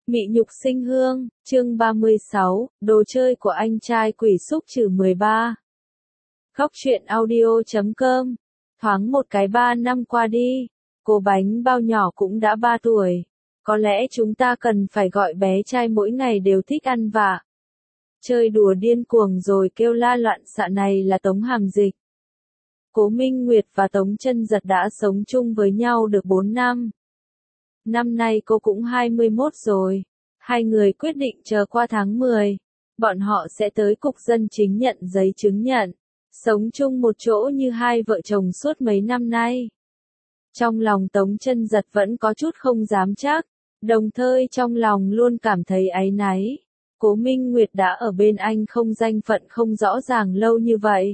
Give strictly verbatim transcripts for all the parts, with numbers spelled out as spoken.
Mị nhục sinh hương, chương ba mươi sáu, đồ chơi của anh trai quỷ xúc trừ mười ba. Góc truyện audio chấm com. Thoáng một cái ba năm qua đi, cô bánh bao nhỏ cũng đã ba tuổi. Có lẽ chúng ta cần phải gọi bé trai mỗi ngày đều thích ăn vạ. Chơi đùa điên cuồng rồi kêu la loạn xạ này là Tống Hàm Dịch. Cố Minh Nguyệt và Tống Chân Giật đã sống chung với nhau được bốn năm. Năm nay cô cũng hai mươi mốt rồi. Hai người quyết định chờ qua tháng mười. Bọn họ sẽ tới cục dân chính nhận giấy chứng nhận. Sống chung một chỗ như hai vợ chồng suốt mấy năm nay. Trong lòng Tống Chân Giật vẫn có chút không dám chắc. Đồng thời trong lòng luôn cảm thấy áy náy. Cố Minh Nguyệt đã ở bên anh không danh phận không rõ ràng lâu như vậy.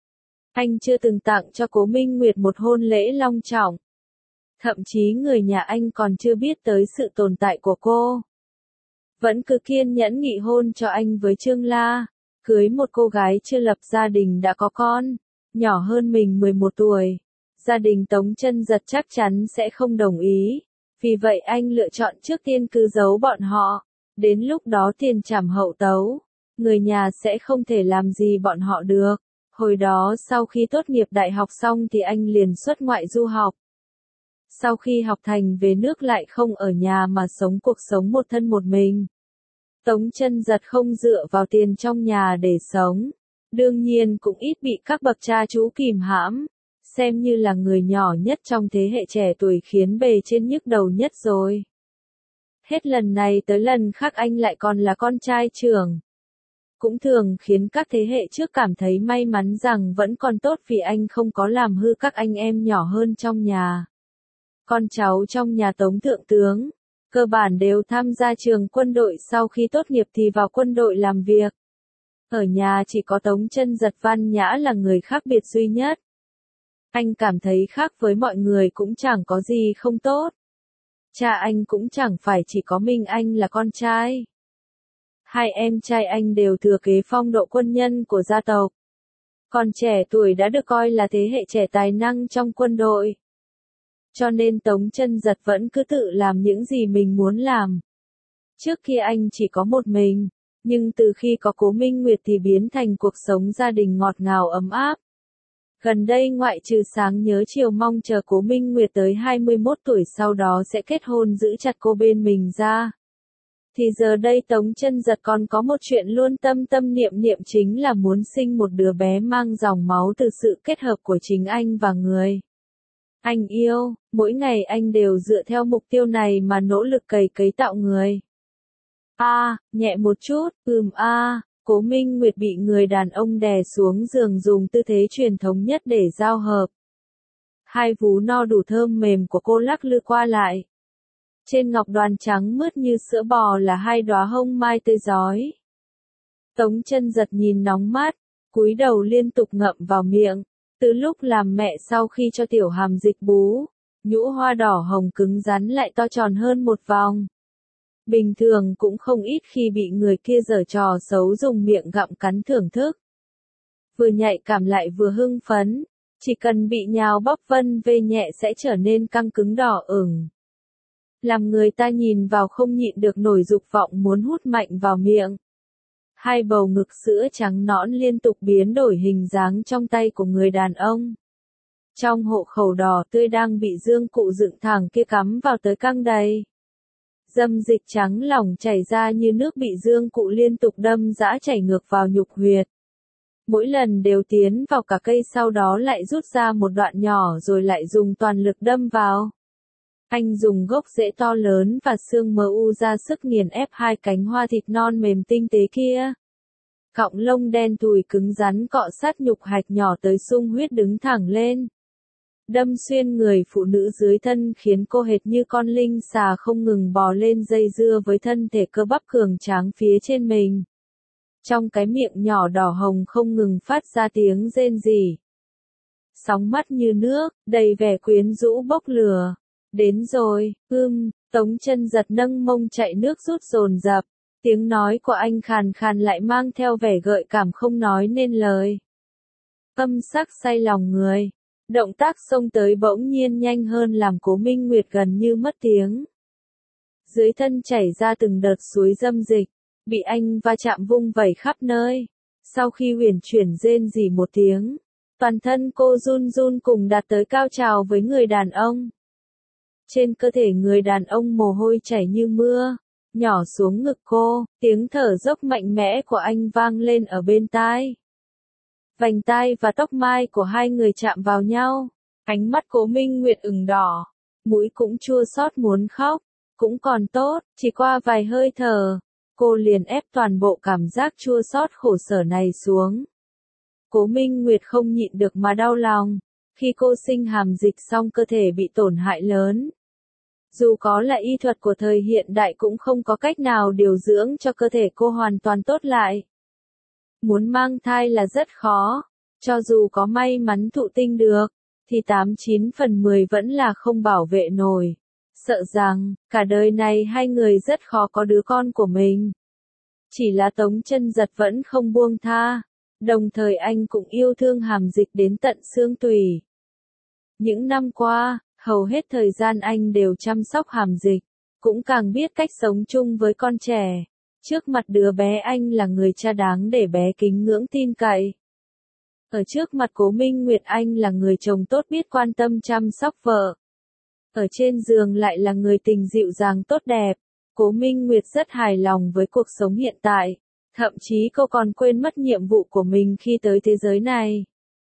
Anh chưa từng tặng cho Cố Minh Nguyệt một hôn lễ long trọng. Thậm chí người nhà anh còn chưa biết tới sự tồn tại của cô. Vẫn cứ kiên nhẫn nghị hôn cho anh với Trương La. Cưới một cô gái chưa lập gia đình đã có con, nhỏ hơn mình mười một tuổi. Gia đình Tống Chân Giật chắc chắn sẽ không đồng ý. Vì vậy anh lựa chọn trước tiên cứ giấu bọn họ. Đến lúc đó tiền trảm hậu tấu, người nhà sẽ không thể làm gì bọn họ được. Hồi đó sau khi tốt nghiệp đại học xong thì anh liền xuất ngoại du học. Sau khi học thành về nước lại không ở nhà mà sống cuộc sống một thân một mình. Tống Chân Giật không dựa vào tiền trong nhà để sống. Đương nhiên cũng ít bị các bậc cha chú kìm hãm. Xem như là người nhỏ nhất trong thế hệ trẻ tuổi khiến bề trên nhức đầu nhất rồi. Hết lần này tới lần khác anh lại còn là con trai trưởng. Cũng thường khiến các thế hệ trước cảm thấy may mắn rằng vẫn còn tốt vì anh không có làm hư các anh em nhỏ hơn trong nhà. Con cháu trong nhà Tống Thượng Tướng, cơ bản đều tham gia trường quân đội sau khi tốt nghiệp thì vào quân đội làm việc. Ở nhà chỉ có Tống Chân Giật Văn Nhã là người khác biệt duy nhất. Anh cảm thấy khác với mọi người cũng chẳng có gì không tốt. Cha anh cũng chẳng phải chỉ có mình anh là con trai. Hai em trai anh đều thừa kế phong độ quân nhân của gia tộc. Còn trẻ tuổi đã được coi là thế hệ trẻ tài năng trong quân đội. Cho nên Tống Chân Giật vẫn cứ tự làm những gì mình muốn làm. Trước kia anh chỉ có một mình, nhưng từ khi có Cố Minh Nguyệt thì biến thành cuộc sống gia đình ngọt ngào ấm áp. Gần đây ngoại trừ sáng nhớ chiều mong chờ Cố Minh Nguyệt tới hai mươi mốt tuổi sau đó sẽ kết hôn giữ chặt cô bên mình ra. Thì giờ đây Tống Chân Giật còn có một chuyện luôn tâm tâm niệm niệm chính là muốn sinh một đứa bé mang dòng máu từ sự kết hợp của chính anh và người anh yêu. Mỗi ngày anh đều dựa theo mục tiêu này mà nỗ lực cày cấy tạo người. A, à, nhẹ một chút, ừm a. À. Cố Minh Nguyệt bị người đàn ông đè xuống giường dùng tư thế truyền thống nhất để giao hợp. Hai vú no đủ thơm mềm của cô lắc lư qua lại. Trên ngọc đoàn trắng mướt như sữa bò là hai đóa hông mai tươi rói. Tống Chân Giật nhìn nóng mắt, cúi đầu liên tục ngậm vào miệng. Từ lúc làm mẹ sau khi cho Tiểu Hàm Dịch bú, nhũ hoa đỏ hồng cứng rắn lại to tròn hơn một vòng. Bình thường cũng không ít khi bị người kia giở trò xấu dùng miệng gặm cắn thưởng thức. Vừa nhạy cảm lại vừa hưng phấn, chỉ cần bị nhào bóp vân về nhẹ sẽ trở nên căng cứng đỏ ửng. Làm người ta nhìn vào không nhịn được nổi dục vọng muốn hút mạnh vào miệng. Hai bầu ngực sữa trắng nõn liên tục biến đổi hình dáng trong tay của người đàn ông. Trong hộ khẩu đỏ tươi đang bị dương cụ dựng thẳng kia cắm vào tới căng đầy. Dâm dịch trắng lỏng chảy ra như nước bị dương cụ liên tục đâm dã chảy ngược vào nhục huyệt. Mỗi lần đều tiến vào cả cây sau đó lại rút ra một đoạn nhỏ rồi lại dùng toàn lực đâm vào. Anh dùng gốc rễ to lớn và xương mờ u ra sức nghiền ép hai cánh hoa thịt non mềm tinh tế kia. Cọng lông đen thùi cứng rắn cọ sát nhục hạch nhỏ tới sung huyết đứng thẳng lên. Đâm xuyên người phụ nữ dưới thân khiến cô hệt như con linh xà không ngừng bò lên dây dưa với thân thể cơ bắp cường tráng phía trên mình. Trong cái miệng nhỏ đỏ hồng không ngừng phát ra tiếng rên rỉ. Sóng mắt như nước, đầy vẻ quyến rũ bốc lửa. Đến rồi, ưm, Tống Chân Giật nâng mông chạy nước rút dồn dập. Tiếng nói của anh khàn khàn lại mang theo vẻ gợi cảm không nói nên lời. Âm sắc say lòng người. Động tác xông tới bỗng nhiên nhanh hơn làm Cố Minh Nguyệt gần như mất tiếng. dưới thân chảy ra từng đợt suối dâm dịch, bị anh va chạm vung vẩy khắp nơi. Sau khi uyển chuyển rên rỉ một tiếng, toàn thân cô run run cùng đạt tới cao trào với người đàn ông. Trên cơ thể người đàn ông mồ hôi chảy như mưa, nhỏ xuống ngực cô, tiếng thở dốc mạnh mẽ của anh vang lên ở bên tai. Vành tai và tóc mai của hai người chạm vào nhau, ánh mắt Cố Minh Nguyệt ửng đỏ, mũi cũng chua xót muốn khóc, cũng còn tốt, chỉ qua vài hơi thở, cô liền ép toàn bộ cảm giác chua xót khổ sở này xuống. Cố Minh Nguyệt không nhịn được mà đau lòng, khi cô sinh hàm dịch xong cơ thể bị tổn hại lớn. Dù có là y thuật của thời hiện đại cũng không có cách nào điều dưỡng cho cơ thể cô hoàn toàn tốt lại. Muốn mang thai là rất khó, cho dù có may mắn thụ tinh được, thì tám chín phần mười vẫn là không bảo vệ nổi. Sợ rằng, cả đời này hai người rất khó có đứa con của mình. Chỉ là Tống Chân Giật vẫn không buông tha, đồng thời anh cũng yêu thương hàm dịch đến tận xương tủy. Những năm qua, hầu hết thời gian anh đều chăm sóc hàm dịch, cũng càng biết cách sống chung với con trẻ. Trước mặt đứa bé anh là người cha đáng để bé kính ngưỡng tin cậy. Ở trước mặt Cố Minh Nguyệt anh là người chồng tốt biết quan tâm chăm sóc vợ. Ở trên giường lại là người tình dịu dàng tốt đẹp. Cố Minh Nguyệt rất hài lòng với cuộc sống hiện tại. Thậm chí cô còn quên mất nhiệm vụ của mình khi tới thế giới này.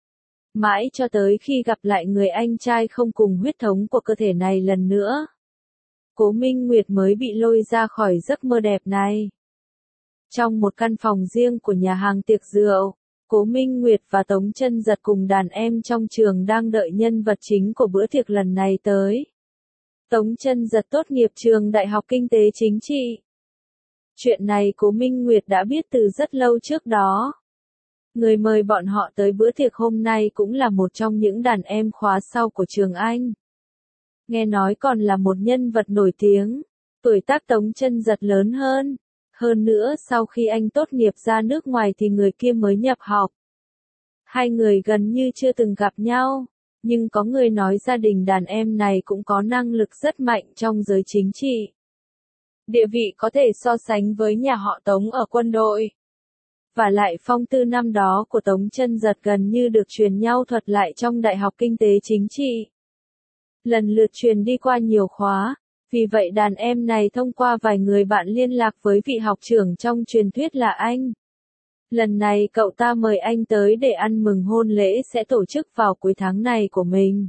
Mãi cho tới khi gặp lại người anh trai không cùng huyết thống của cơ thể này lần nữa, Cố Minh Nguyệt mới bị lôi ra khỏi giấc mơ đẹp này. Trong một căn phòng riêng của nhà hàng tiệc rượu, Cố Minh Nguyệt và Tống Chân Giật cùng đàn em trong trường đang đợi nhân vật chính của bữa tiệc lần này tới. Tống Chân Giật tốt nghiệp trường Đại học Kinh tế Chính trị. Chuyện này Cố Minh Nguyệt đã biết từ rất lâu trước đó. Người mời bọn họ tới bữa tiệc hôm nay cũng là một trong những đàn em khóa sau của trường Anh. Nghe nói còn là một nhân vật nổi tiếng, tuổi tác Tống Chân Giật lớn hơn. Hơn nữa sau khi anh tốt nghiệp ra nước ngoài thì người kia mới nhập học. Hai người gần như chưa từng gặp nhau, nhưng có người nói gia đình đàn em này cũng có năng lực rất mạnh trong giới chính trị. Địa vị có thể so sánh với nhà họ Tống ở quân đội. Và lại phong tư năm đó của Tống Chân Giật gần như được truyền nhau thuật lại trong Đại học Kinh tế Chính trị. Lần lượt truyền đi qua nhiều khóa, vì vậy đàn em này thông qua vài người bạn liên lạc với vị học trưởng trong truyền thuyết là anh. Lần này cậu ta mời anh tới để ăn mừng hôn lễ sẽ tổ chức vào cuối tháng này của mình.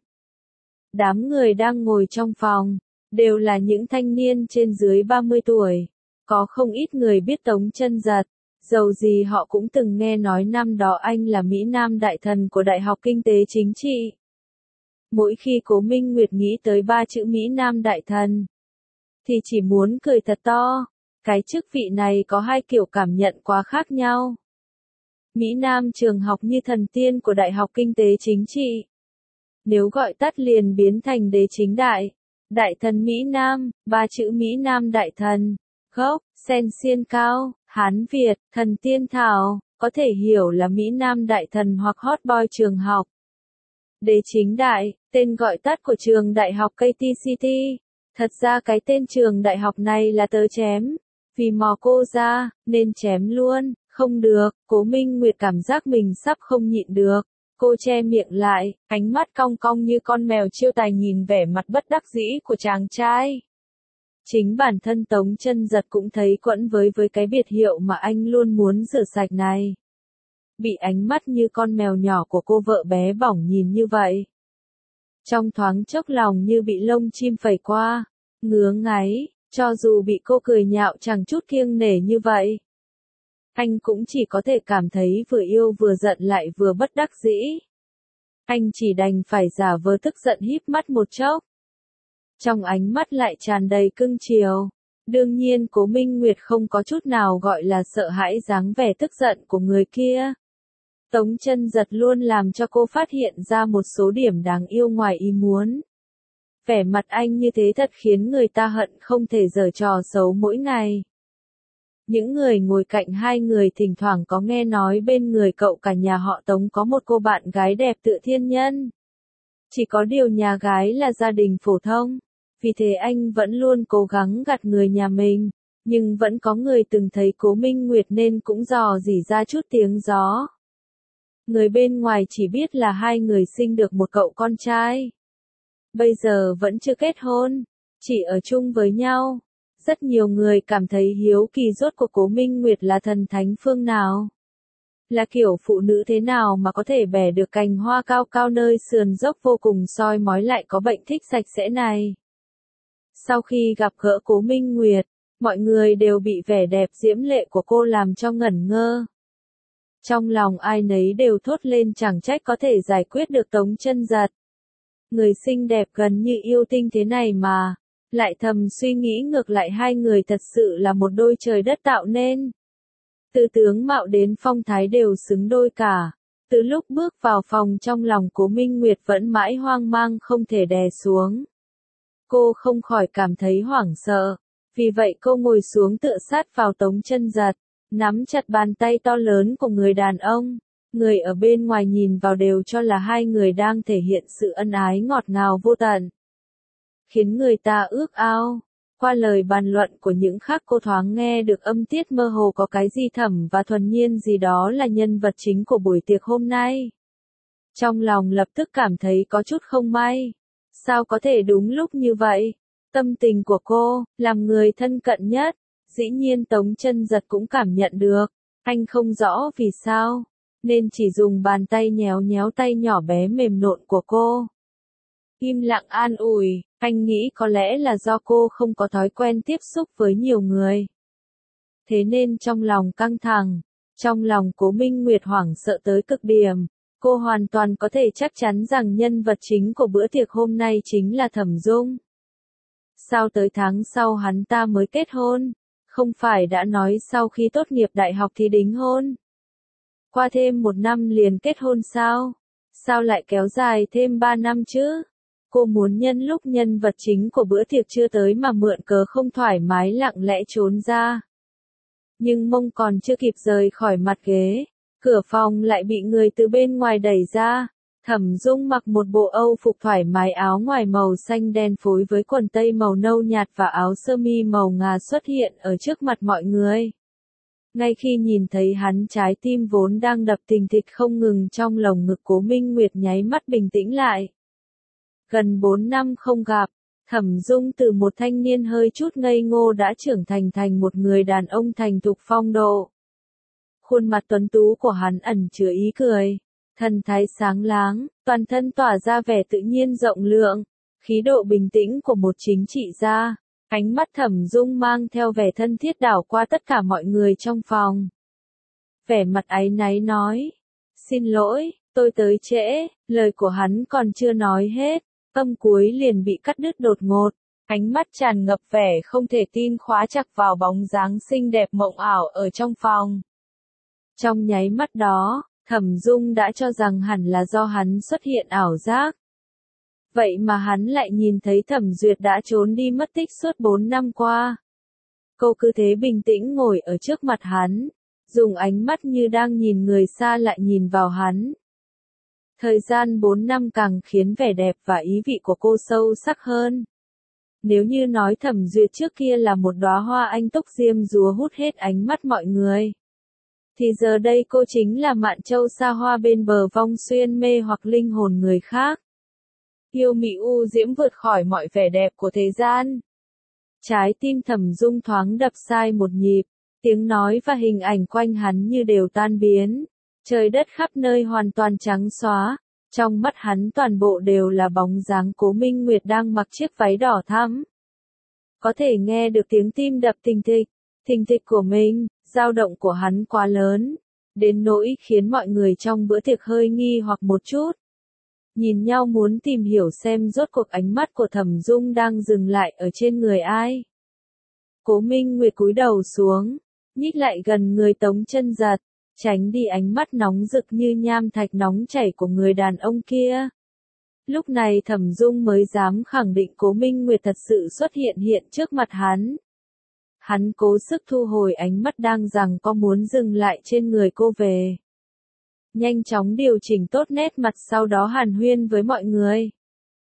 Đám người đang ngồi trong phòng, đều là những thanh niên trên dưới ba mươi tuổi. Có không ít người biết Tống Chân Giật, dầu gì họ cũng từng nghe nói năm đó anh là Mỹ Nam đại thần của Đại học Kinh tế Chính trị. Mỗi khi Cố Minh Nguyệt nghĩ tới ba chữ Mỹ Nam đại thần, thì chỉ muốn cười thật to. Cái chức vị này có hai kiểu cảm nhận quá khác nhau. Mỹ Nam trường học như thần tiên của Đại học Kinh tế Chính trị. Nếu gọi tắt liền biến thành đế chính đại. Đại thần Mỹ Nam, ba chữ Mỹ Nam đại thần, gốc, sen xiên cao, Hán Việt, thần tiên thảo, có thể hiểu là Mỹ Nam đại thần hoặc hot boy trường học. Đế chính đại, tên gọi tắt của trường đại học ca tê xê tê. Thật ra cái tên trường đại học này là tớ chém. Vì mò cô ra, nên chém luôn, không được, Cố Minh Nguyệt cảm giác mình sắp không nhịn được. Cô che miệng lại, ánh mắt cong cong như con mèo chiêu tài nhìn vẻ mặt bất đắc dĩ của chàng trai. Chính bản thân Tống Chân Giật cũng thấy quẫn với với cái biệt hiệu mà anh luôn muốn rửa sạch này. Bị ánh mắt như con mèo nhỏ của cô vợ bé bỏng nhìn như vậy. Trong thoáng chốc lòng như bị lông chim phẩy qua, ngứa ngáy, cho dù bị cô cười nhạo chẳng chút kiêng nể như vậy. Anh cũng chỉ có thể cảm thấy vừa yêu vừa giận lại vừa bất đắc dĩ. Anh chỉ đành phải giả vờ tức giận híp mắt một chốc. Trong ánh mắt lại tràn đầy cưng chiều. Đương nhiên Cố Minh Nguyệt không có chút nào gọi là sợ hãi dáng vẻ tức giận của người kia. Tống Chân Giật luôn làm cho cô phát hiện ra một số điểm đáng yêu ngoài ý muốn. Vẻ mặt anh như thế thật khiến người ta hận không thể giở trò xấu mỗi ngày. Những người ngồi cạnh hai người thỉnh thoảng có nghe nói bên người cậu cả nhà họ Tống có một cô bạn gái đẹp tựa thiên nhân. Chỉ có điều nhà gái là gia đình phổ thông. vì thế anh vẫn luôn cố gắng gạt người nhà mình, nhưng vẫn có người từng thấy Cố Minh Nguyệt nên cũng dò dỉ ra chút tiếng gió. Người bên ngoài chỉ biết là hai người sinh được một cậu con trai. Bây giờ vẫn chưa kết hôn, chỉ ở chung với nhau. Rất nhiều người cảm thấy hiếu kỳ rốt cuộc Cố Minh Nguyệt là thần thánh phương nào. Là kiểu phụ nữ thế nào mà có thể bẻ được cành hoa cao cao nơi sườn dốc vô cùng soi mói lại có bệnh thích sạch sẽ này. Sau khi gặp gỡ Cố Minh Nguyệt, mọi người đều bị vẻ đẹp diễm lệ của cô làm cho ngẩn ngơ. Trong lòng ai nấy đều thốt lên chẳng trách có thể giải quyết được Tống Chân Giật. Người xinh đẹp gần như yêu tinh thế này mà, lại thầm suy nghĩ ngược lại hai người thật sự là một đôi trời đất tạo nên. Từ tướng mạo đến phong thái đều xứng đôi cả. Từ lúc bước vào phòng trong lòng Cố Minh Nguyệt vẫn mãi hoang mang không thể đè xuống. Cô không khỏi cảm thấy hoảng sợ. Vì vậy cô ngồi xuống tựa sát vào Tống Chân Giật, nắm chặt bàn tay to lớn của người đàn ông. Người ở bên ngoài nhìn vào đều cho là hai người đang thể hiện sự ân ái ngọt ngào vô tận, khiến người ta ước ao. Qua lời bàn luận của những khác cô thoáng nghe được âm tiết mơ hồ có cái gì Thẩm và Thuần Nhiên gì đó là nhân vật chính của buổi tiệc hôm nay. Trong lòng lập tức cảm thấy có chút không may. Sao có thể đúng lúc như vậy? Tâm tình của cô, làm người thân cận nhất, dĩ nhiên Tống Chân Giật cũng cảm nhận được. Anh không rõ vì sao, nên chỉ dùng bàn tay nhéo nhéo tay nhỏ bé mềm nộn của cô. Im lặng an ủi, anh nghĩ có lẽ là do cô không có thói quen tiếp xúc với nhiều người. Thế nên trong lòng căng thẳng, trong lòng Cố Minh Nguyệt hoảng sợ tới cực điểm. Cô hoàn toàn có thể chắc chắn rằng nhân vật chính của bữa tiệc hôm nay chính là Thẩm Dung. Sao tới tháng sau hắn ta mới kết hôn? Không phải đã nói sau khi tốt nghiệp đại học thì đính hôn? Qua thêm một năm liền kết hôn sao? Sao lại kéo dài thêm ba năm chứ? Cô muốn nhân lúc nhân vật chính của bữa tiệc chưa tới mà mượn cớ không thoải mái lặng lẽ trốn ra. Nhưng mông còn chưa kịp rời khỏi mặt ghế, cửa phòng lại bị người từ bên ngoài đẩy ra. Thẩm Dung mặc một bộ Âu phục thoải mái, áo ngoài màu xanh đen phối với quần tây màu nâu nhạt và áo sơ mi màu ngà xuất hiện ở trước mặt mọi người. Ngay khi nhìn thấy hắn, trái tim vốn đang đập thình thịch không ngừng trong lồng ngực Cố Minh Nguyệt nháy mắt bình tĩnh lại. Gần bốn năm không gặp, Thẩm Dung từ một thanh niên hơi chút ngây ngô đã trưởng thành thành một người đàn ông thành thục phong độ. Khuôn mặt tuấn tú của hắn ẩn chứa ý cười, thần thái sáng láng, toàn thân tỏa ra vẻ tự nhiên rộng lượng, khí độ bình tĩnh của một chính trị gia. Ánh mắt Thẩm Dung mang theo vẻ thân thiết đảo qua tất cả mọi người trong phòng. Vẻ mặt áy náy nói, xin lỗi, tôi tới trễ. Lời của hắn còn chưa nói hết, âm cuối liền bị cắt đứt đột ngột. Ánh mắt tràn ngập vẻ không thể tin khóa chặt vào bóng dáng xinh đẹp mộng ảo ở trong phòng. Trong nháy mắt đó, Thẩm Dung đã cho rằng hẳn là do hắn xuất hiện ảo giác. Vậy mà hắn lại nhìn thấy Thẩm Duyệt đã trốn đi mất tích suốt bốn năm qua. Cô cứ thế bình tĩnh ngồi ở trước mặt hắn, dùng ánh mắt như đang nhìn người xa lại nhìn vào hắn. Thời gian bốn năm càng khiến vẻ đẹp và ý vị của cô sâu sắc hơn. Nếu như nói Thẩm Duyệt trước kia là một đóa hoa anh túc diêm dúa hút hết ánh mắt mọi người, thì giờ đây cô chính là mạn châu xa hoa bên bờ vong xuyên mê hoặc linh hồn người khác. Yêu mị u diễm vượt khỏi mọi vẻ đẹp của thế gian. Trái tim Thẩm Dung thoáng đập sai một nhịp, tiếng nói và hình ảnh quanh hắn như đều tan biến. Trời đất khắp nơi hoàn toàn trắng xóa, trong mắt hắn toàn bộ đều là bóng dáng Cố Minh Nguyệt đang mặc chiếc váy đỏ thắm. Có thể nghe được tiếng tim đập thình thịch, thình thịch của mình, dao động của hắn quá lớn, đến nỗi khiến mọi người trong bữa tiệc hơi nghi hoặc một chút. Nhìn nhau muốn tìm hiểu xem rốt cuộc ánh mắt của Thẩm Dung đang dừng lại ở trên người ai. Cố Minh Nguyệt cúi đầu xuống, nhích lại gần người Tống Chân Giật, tránh đi ánh mắt nóng rực như nham thạch nóng chảy của người đàn ông kia. Lúc này Thẩm Dung mới dám khẳng định Cố Minh Nguyệt thật sự xuất hiện hiện trước mặt hắn. Hắn cố sức thu hồi ánh mắt đang rằng có muốn dừng lại trên người cô về. Nhanh chóng điều chỉnh tốt nét mặt, sau đó hàn huyên với mọi người.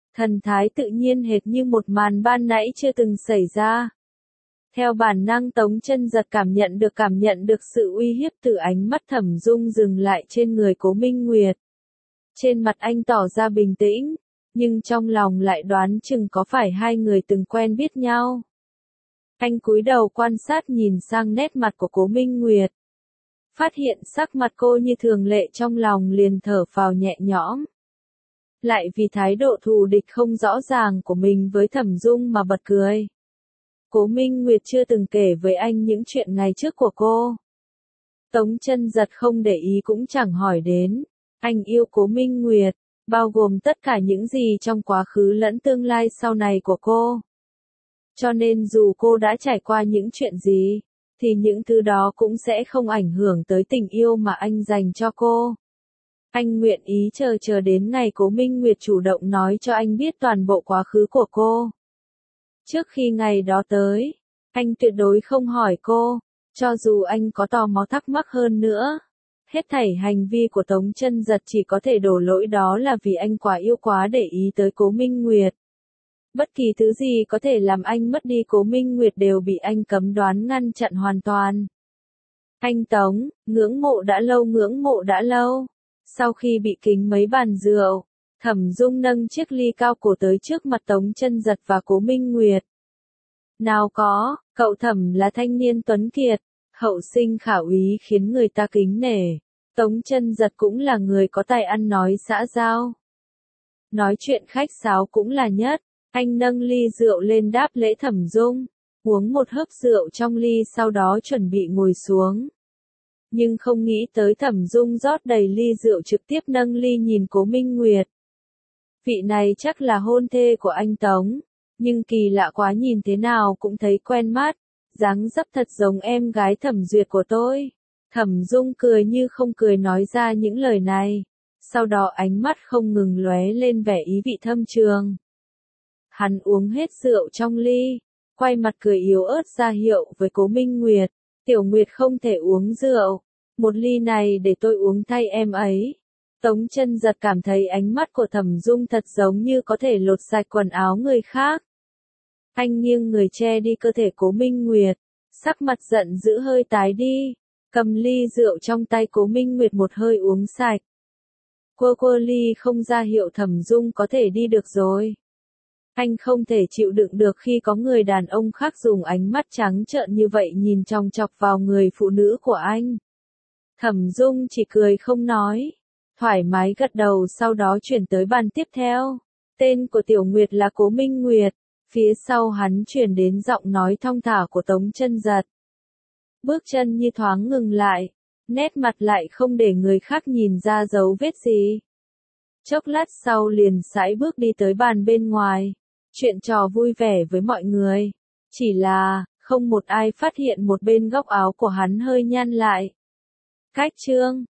thần thái tự nhiên hệt như một màn ban nãy chưa từng xảy ra. Theo bản năng Tống Chân Giật cảm nhận được cảm nhận được sự uy hiếp từ ánh mắt Thẩm Dung dừng lại trên người Cố Minh Nguyệt. Trên mặt anh tỏ ra bình tĩnh, nhưng trong lòng lại đoán chừng có phải hai người từng quen biết nhau. Anh cúi đầu quan sát nhìn sang nét mặt của Cố Minh Nguyệt. Phát hiện sắc mặt cô như thường lệ trong lòng liền thở phào nhẹ nhõm. Lại vì thái độ thù địch không rõ ràng của mình với Thẩm Dung mà bật cười. Cố Minh Nguyệt chưa từng kể với anh những chuyện ngày trước của cô. Tống Chân Giật không để ý cũng chẳng hỏi đến. Anh yêu Cố Minh Nguyệt, bao gồm tất cả những gì trong quá khứ lẫn tương lai sau này của cô. Cho nên dù cô đã trải qua những chuyện gì, thì những thứ đó cũng sẽ không ảnh hưởng tới tình yêu mà anh dành cho cô. Anh nguyện ý chờ chờ đến ngày Cố Minh Nguyệt chủ động nói cho anh biết toàn bộ quá khứ của cô. Trước khi ngày đó tới, anh tuyệt đối không hỏi cô, cho dù anh có tò mò thắc mắc hơn nữa. Hết thảy hành vi của Tống Chân Giật chỉ có thể đổ lỗi đó là vì anh quá yêu quá để ý tới Cố Minh Nguyệt. Bất kỳ thứ gì có thể làm anh mất đi Cố Minh Nguyệt đều bị anh cấm đoán ngăn chặn hoàn toàn. Anh Tống, ngưỡng mộ đã lâu ngưỡng mộ đã lâu. Sau khi bị kính mấy bàn rượu, Thẩm Dung nâng chiếc ly cao cổ tới trước mặt Tống Chân Giật và Cố Minh Nguyệt. Nào có, cậu Thẩm là thanh niên tuấn kiệt, hậu sinh khả úy khiến người ta kính nể. Tống Chân Giật cũng là người có tài ăn nói xã giao. Nói chuyện khách sáo cũng là nhất. Anh nâng ly rượu lên đáp lễ Thẩm Dung, uống một hớp rượu trong ly sau đó chuẩn bị ngồi xuống. Nhưng không nghĩ tới Thẩm Dung rót đầy ly rượu trực tiếp nâng ly nhìn Cố Minh Nguyệt. Vị này chắc là hôn thê của anh Tống, nhưng kỳ lạ quá nhìn thế nào cũng thấy quen mắt, dáng dấp thật giống em gái Thẩm Duyệt của tôi. Thẩm Dung cười như không cười nói ra những lời này, sau đó ánh mắt không ngừng lóe lên vẻ ý vị thâm trường. Hắn uống hết rượu trong ly, quay mặt cười yếu ớt ra hiệu với Cố Minh Nguyệt, Tiểu Nguyệt không thể uống rượu, một ly này để tôi uống thay em ấy. Tống Chân Giật cảm thấy ánh mắt của Thẩm Dung thật giống như có thể lột sạch quần áo người khác. Anh nghiêng người che đi cơ thể Cố Minh Nguyệt, sắc mặt giận dữ hơi tái đi, cầm ly rượu trong tay Cố Minh Nguyệt một hơi uống sạch. Quơ quơ ly không ra hiệu Thẩm Dung có thể đi được rồi. Anh không thể chịu đựng được khi có người đàn ông khác dùng ánh mắt trắng trợn như vậy nhìn chòng chọc vào người phụ nữ của anh. Thẩm Dung chỉ cười không nói, thoải mái gật đầu sau đó chuyển tới bàn tiếp theo. Tên của Tiểu Nguyệt là Cố Minh Nguyệt, phía sau hắn chuyển đến giọng nói thong thả của Tống Chân Giật. Bước chân như thoáng ngừng lại, nét mặt lại không để người khác nhìn ra dấu vết gì. Chốc lát sau liền sải bước đi tới bàn bên ngoài, chuyện trò vui vẻ với mọi người. Chỉ là, không một ai phát hiện một bên góc áo của hắn hơi nhăn lại. Cách chương